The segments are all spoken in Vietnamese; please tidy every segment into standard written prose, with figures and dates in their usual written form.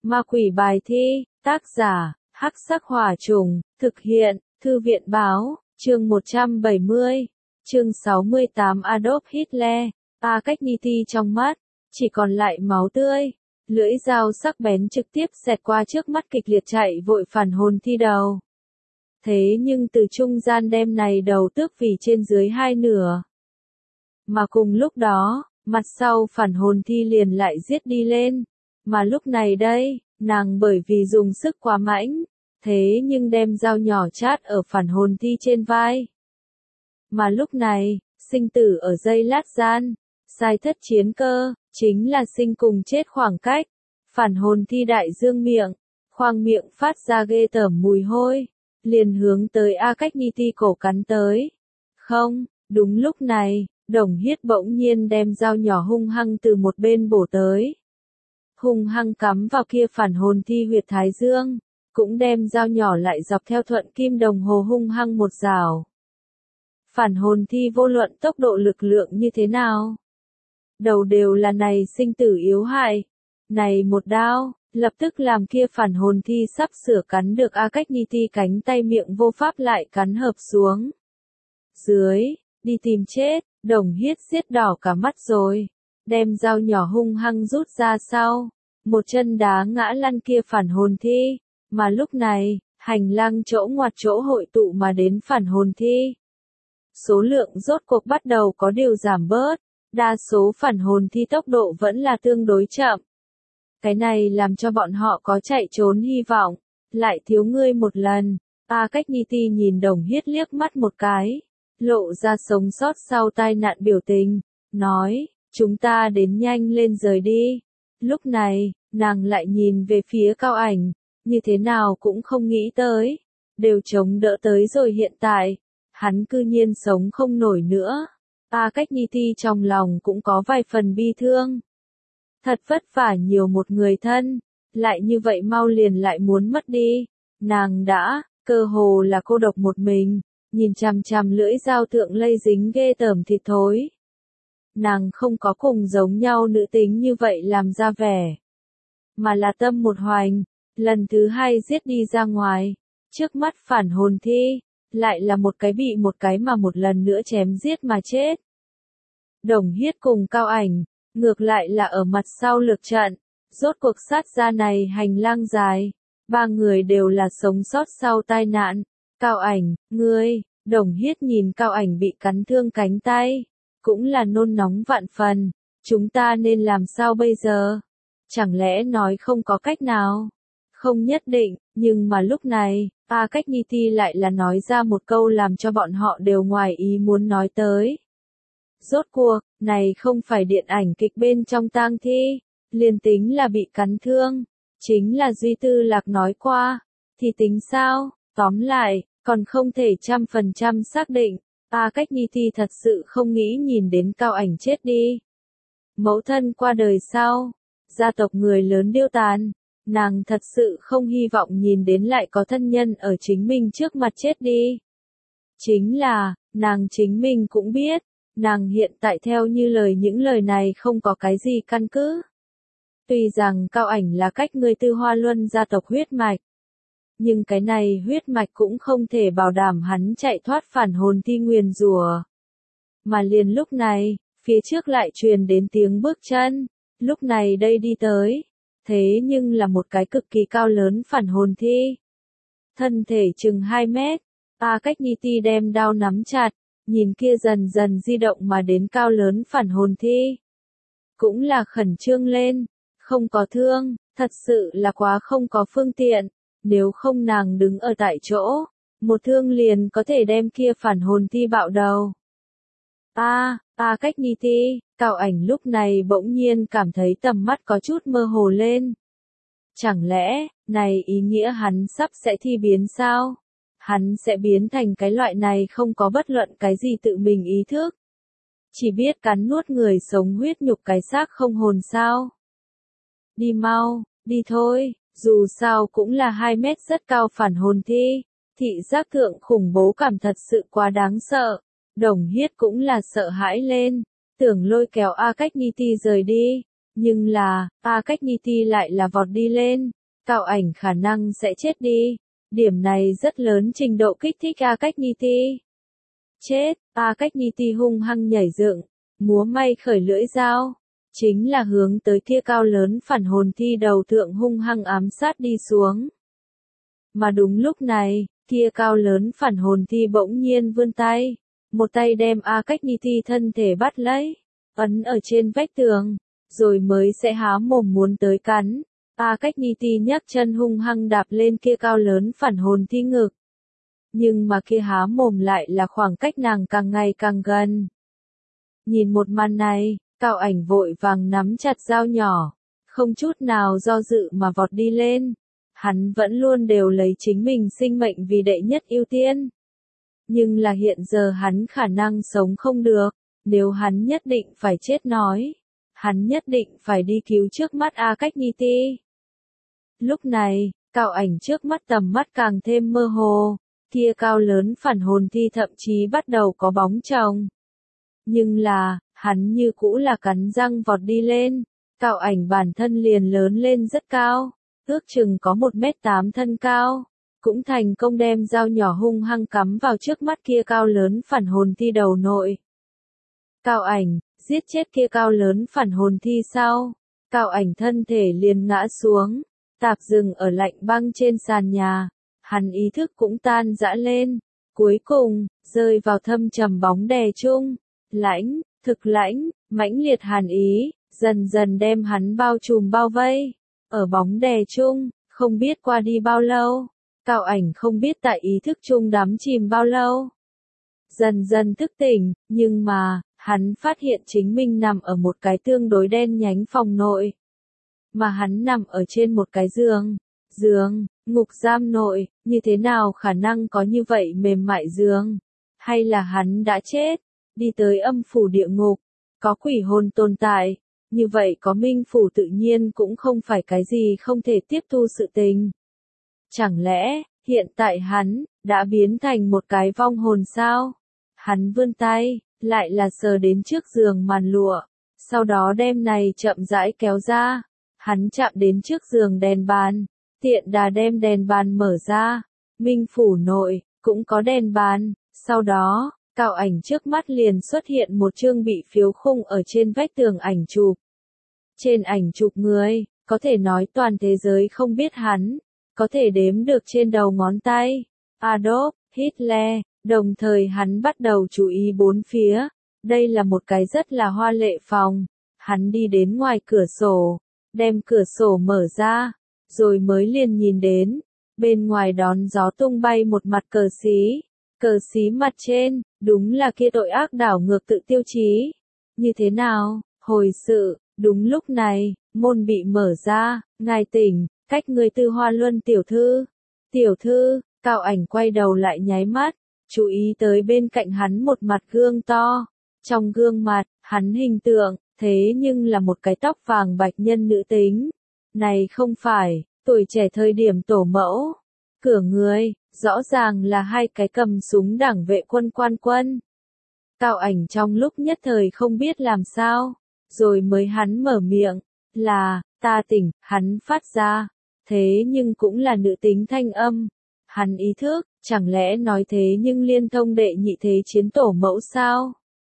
Ma quỷ bài thi, tác giả, Hắc Sắc Hỏa Trùng, thực hiện, Thư viện báo, chương 170, chương 68 Adolf Hitler, Paganini trong mắt, chỉ còn lại máu tươi, lưỡi dao sắc bén trực tiếp xẹt qua trước mắt kịch liệt chạy vội phản hồn thi đầu. Thế nhưng từ trung gian đem này đầu tước vì trên dưới hai nửa. Mà cùng lúc đó, mặt sau phản hồn thi liền lại giết đi lên. Mà lúc này đây, nàng bởi vì dùng sức quá mạnh, thế nhưng đem dao nhỏ chát ở phản hồn thi trên vai. Mà lúc này, sinh tử ở giây lát gian, sai thất chiến cơ, chính là sinh cùng chết khoảng cách. Phản hồn thi đại dương miệng, khoang miệng phát ra ghê tởm mùi hôi, liền hướng tới Paganini cổ cắn tới. Không, đúng lúc này, Đồng Hiết bỗng nhiên đem dao nhỏ hung hăng từ một bên bổ tới. Hung hăng cắm vào kia phản hồn thi huyệt thái dương, cũng đem dao nhỏ lại dọc theo thuận kim đồng hồ hung hăng một rào. Phản hồn thi vô luận tốc độ lực lượng như thế nào, đầu đều là này sinh tử yếu hại. Này một đao, lập tức làm kia phản hồn thi sắp sửa cắn được Paganini cánh tay miệng vô pháp lại cắn hợp xuống. Dưới, đi tìm chết, Đồng Hiết xiết đỏ cả mắt rồi, đem dao nhỏ hung hăng rút ra sau, một chân đá ngã lăn kia phản hồn thi, mà lúc này, hành lang chỗ ngoặt chỗ hội tụ mà đến phản hồn thi. Số lượng rốt cuộc bắt đầu có điều giảm bớt, đa số phản hồn thi tốc độ vẫn là tương đối chậm. Cái này làm cho bọn họ có chạy trốn hy vọng, lại thiếu ngươi một lần. Paganini nhìn Đồng Hiết liếc mắt một cái, lộ ra sống sót sau tai nạn biểu tình, nói, chúng ta đến nhanh lên rời đi. Lúc này, nàng lại nhìn về phía Cao Ảnh, như thế nào cũng không nghĩ tới, đều chống đỡ tới rồi hiện tại, hắn cư nhiên sống không nổi nữa. Paganini trong lòng cũng có vài phần bi thương. Thật vất vả nhiều một người thân, lại như vậy mau liền lại muốn mất đi. Nàng đã, cơ hồ là cô độc một mình, nhìn chằm chằm lưỡi dao thượng lây dính ghê tởm thịt thối. Nàng không có cùng giống nhau nữ tính như vậy làm ra vẻ, mà là tâm một hoành, lần thứ hai giết đi ra ngoài, trước mắt phản hồn thi, lại là một cái bị một cái mà một lần nữa chém giết mà chết. Đồng Hiết cùng Cao Ảnh, ngược lại là ở mặt sau lược trận, rốt cuộc sát ra này hành lang dài, ba người đều là sống sót sau tai nạn. Cao Ảnh, ngươi, Đồng Hiết nhìn Cao Ảnh bị cắn thương cánh tay, cũng là nôn nóng vạn phần, chúng ta nên làm sao bây giờ? Chẳng lẽ nói không có cách nào? Không nhất định, nhưng mà lúc này, Paganini lại là nói ra một câu làm cho bọn họ đều ngoài ý muốn nói tới. Rốt cuộc, này không phải điện ảnh kịch bên trong tang thi, liền tính là bị cắn thương, chính là Duy Tư Lạc nói qua, thì tính sao? Tóm lại, còn không thể 100% xác định, Paganini thật sự không nghĩ nhìn đến Cao Ảnh chết đi. Mẫu thân qua đời sau, gia tộc người lớn điêu tàn, nàng thật sự không hy vọng nhìn đến lại có thân nhân ở chính mình trước mặt chết đi. Chính là, nàng chính mình cũng biết, nàng hiện tại theo như lời những lời này không có cái gì căn cứ. Tuy rằng Cao Ảnh là cách người Tư Hoa Luân gia tộc huyết mạch, nhưng cái này huyết mạch cũng không thể bảo đảm hắn chạy thoát phản hồn thi nguyền rủa. Mà liền lúc này, phía trước lại truyền đến tiếng bước chân, lúc này đây đi tới, thế nhưng là một cái cực kỳ cao lớn phản hồn thi. Thân thể chừng 2 mét, Paganini đem đao nắm chặt, nhìn kia dần dần di động mà đến cao lớn phản hồn thi. Cũng là khẩn trương lên, không có thương, thật sự là quá không có phương tiện, nếu không nàng đứng ở tại chỗ, một thương liền có thể đem kia phản hồn thi bạo đầu. Paganini, Cao Ảnh lúc này bỗng nhiên cảm thấy tầm mắt có chút mơ hồ lên. Chẳng lẽ, này ý nghĩa hắn sắp sẽ thi biến sao? Hắn sẽ biến thành cái loại này không có bất luận cái gì tự mình ý thức. Chỉ biết cắn nuốt người sống huyết nhục cái xác không hồn sao? Đi mau, đi thôi, dù sao cũng là 2 mét rất cao phản hồn thi, thị giác thượng khủng bố cảm thật sự quá đáng sợ. Đồng Hiết cũng là sợ hãi lên, tưởng lôi kéo Paganini rời đi, Nhưng là, Cagney lại là vọt đi lên. Cao ảnh khả năng sẽ chết đi. Điểm này rất lớn trình độ kích thích Cagney. Chết, Cagney hung hăng nhảy dựng, múa may khởi lưỡi dao. Chính là hướng tới kia cao lớn phản hồn thi đầu thượng hung hăng ám sát đi xuống. Mà đúng lúc này, kia cao lớn phản hồn thi bỗng nhiên vươn tay. Một tay đem Cagney thân thể bắt lấy, ấn ở trên vách tường, rồi mới sẽ há mồm muốn tới cắn. Cagney nhấc chân hung hăng đạp lên kia cao lớn phản hồn thi ngực. Nhưng mà kia há mồm lại là khoảng cách nàng càng ngày càng gần. Nhìn một màn này, Cao ảnh vội vàng nắm chặt dao nhỏ, không chút nào do dự mà vọt đi lên. Hắn vẫn luôn đều lấy chính mình sinh mệnh vì đệ nhất ưu tiên. Nhưng là hiện giờ hắn khả năng sống không được, nếu hắn nhất định phải chết nói. Hắn nhất định phải đi cứu trước mắt Cagney. Lúc này, Cao ảnh trước mắt tầm mắt càng thêm mơ hồ, kia cao lớn phản hồn thi thậm chí bắt đầu có bóng chồng. Nhưng là, hắn như cũ là cắn răng vọt đi lên. Cao ảnh bản thân liền lớn lên rất cao, ước chừng có 1m8 thân cao, cũng thành công đem dao nhỏ hung hăng cắm vào trước mắt kia cao lớn phản hồn thi đầu nội. Cao ảnh, giết chết kia cao lớn phản hồn thi sau, Cao ảnh thân thể liền ngã xuống, tạp dừng ở lạnh băng trên sàn nhà, hắn ý thức cũng tan rã lên, cuối cùng, rơi vào thâm trầm bóng đè chung, lãnh, thực lãnh, mãnh liệt hàn ý, dần dần đem hắn bao trùm bao vây, ở bóng đè chung, không biết qua đi bao lâu, Cao ảnh không biết tại ý thức chung đắm chìm bao lâu. Dần dần thức tỉnh, nhưng mà, hắn phát hiện chính mình nằm ở một cái tương đối đen nhánh phòng nội. Mà hắn nằm ở trên một cái giường, ngục giam nội, như thế nào khả năng có như vậy mềm mại giường? Hay là hắn đã chết, đi tới âm phủ địa ngục, có quỷ hồn tồn tại, như vậy có minh phủ tự nhiên cũng không phải cái gì không thể tiếp thu sự tình. Chẳng lẽ, hiện tại hắn, đã biến thành một cái vong hồn sao? Hắn vươn tay, lại là sờ đến trước giường màn lụa, sau đó đem này chậm rãi kéo ra. Hắn chạm đến trước giường đèn bàn, tiện đà đem đèn bàn mở ra. Minh phủ nội, cũng có đèn bàn, sau đó, Cao ảnh trước mắt liền xuất hiện một chương bị phiếu khung ở trên vách tường ảnh chụp. Trên ảnh chụp người, có thể nói toàn thế giới không biết hắn, có thể đếm được trên đầu ngón tay. Adolf Hitler, đồng thời hắn bắt đầu chú ý bốn phía. Đây là một cái rất là hoa lệ phòng. Hắn đi đến ngoài cửa sổ, đem cửa sổ mở ra, rồi mới liền nhìn đến, bên ngoài đón gió tung bay một mặt cờ xí mặt trên, đúng là kia tội ác đảo ngược tự tiêu chí. Như thế nào, hồi sự, đúng lúc này, môn bị mở ra, ngài tỉnh, cách người Tư Hoa Luân tiểu thư, Cao ảnh quay đầu lại nháy mắt, chú ý tới bên cạnh hắn một mặt gương to, trong gương mặt, hắn hình tượng, thế nhưng là một cái tóc vàng bạch nhân nữ tính. Này không phải, tuổi trẻ thời điểm tổ mẫu. Cửa người, rõ ràng là hai cái cầm súng đảng vệ quân. Cao ảnh trong lúc nhất thời không biết làm sao, rồi mới hắn mở miệng, là, ta tỉnh, hắn phát ra. Thế nhưng cũng là nữ tính thanh âm. Hắn ý thức, chẳng lẽ nói thế nhưng liên thông đệ nhị thế chiến tổ mẫu sao?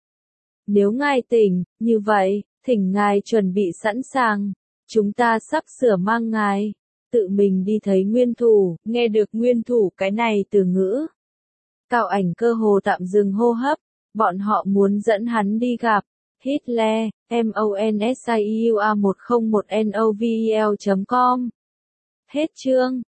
Nếu ngài tỉnh, như vậy, thỉnh ngài chuẩn bị sẵn sàng. Chúng ta sắp sửa mang ngài, tự mình đi thấy nguyên thủ, nghe được nguyên thủ cái này từ ngữ. Cao ảnh cơ hồ tạm dừng hô hấp, bọn họ muốn dẫn hắn đi gặp Hitler, MONSIUA1010novel.com. Hết chương.